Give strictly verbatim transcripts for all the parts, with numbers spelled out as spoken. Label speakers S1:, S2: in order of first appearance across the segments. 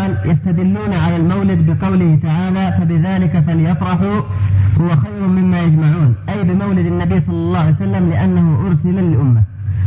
S1: قال يستدلون على المولد بقوله تعالى فبذلك فليفرحوا هو خير مما يجمعون، أي بمولد النبي صلى الله عليه وسلم لأنه أرسل للأمة.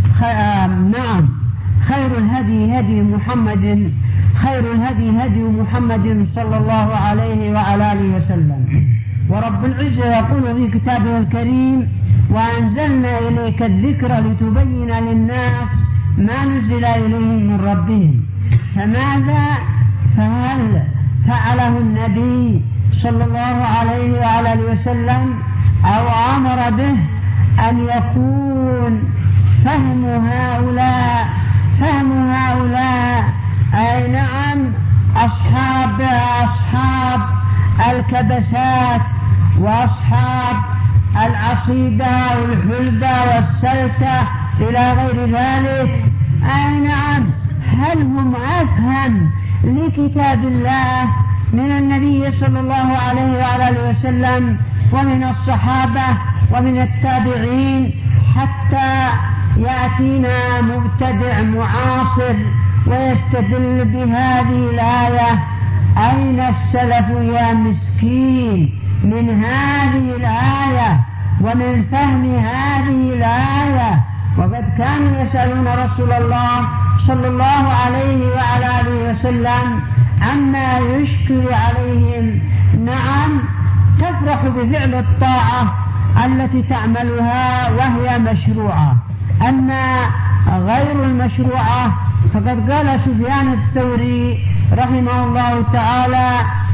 S2: نعم، خير الهدي هدي محمد خير الهدي هدي محمد صلى الله عليه وعلى آله وسلم. ورب العزة يقول في كتابه الكريم وأنزلنا إليك الذكر لتبين للناس ما نزل إليهم من ربهم. فماذا فهل فعله النبي صلى الله عليه وعلى آله وسلم أو أمر به أن يكون فهم هؤلاء فهم هؤلاء أي نعم أصحاب أصحاب الكبسات وأصحاب العصيدة والحلبة والسلسة إلى غير ذلك، أي نعم هل هم أفهم لكتاب الله من النبي صلى الله عليه وعلى آله وسلم ومن الصحابة ومن التابعين، حتى يأتينا مبتدع معاصر ويستدل بهذه الآية؟ أين السلف يا مسكين من هذه الآية ومن فهم هذه الآية؟ وقد كانوا يسألون رسول الله صلى الله عليه وعلى آله وسلم عما يشكل عليهم. نعم، تفرح بفعل الطاعة التي تعملها وهي مشروعة، أما غير المشروعة فقد قال سفيان الثوري رحمه الله تعالى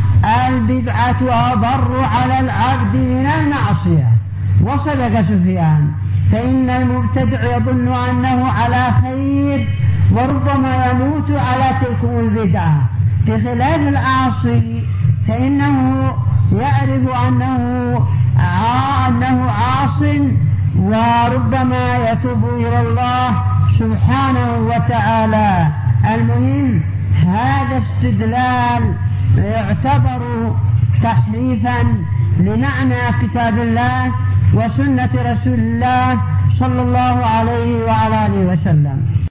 S2: البدعة أضر على العبد من المعصية. وصدق سفيان، فإن المبتدع يظن أنه على خير وربما يموت على تلك البدعة، بخلاف العاصي فإنه يعرف أنه أنه عاص وربما يتوب إلى الله سبحانه وتعالى. المهم هذا استدلال يعتبر تحريفا لمعنى كتاب الله وسنة رسول الله صلى الله عليه وعلى آله وسلم.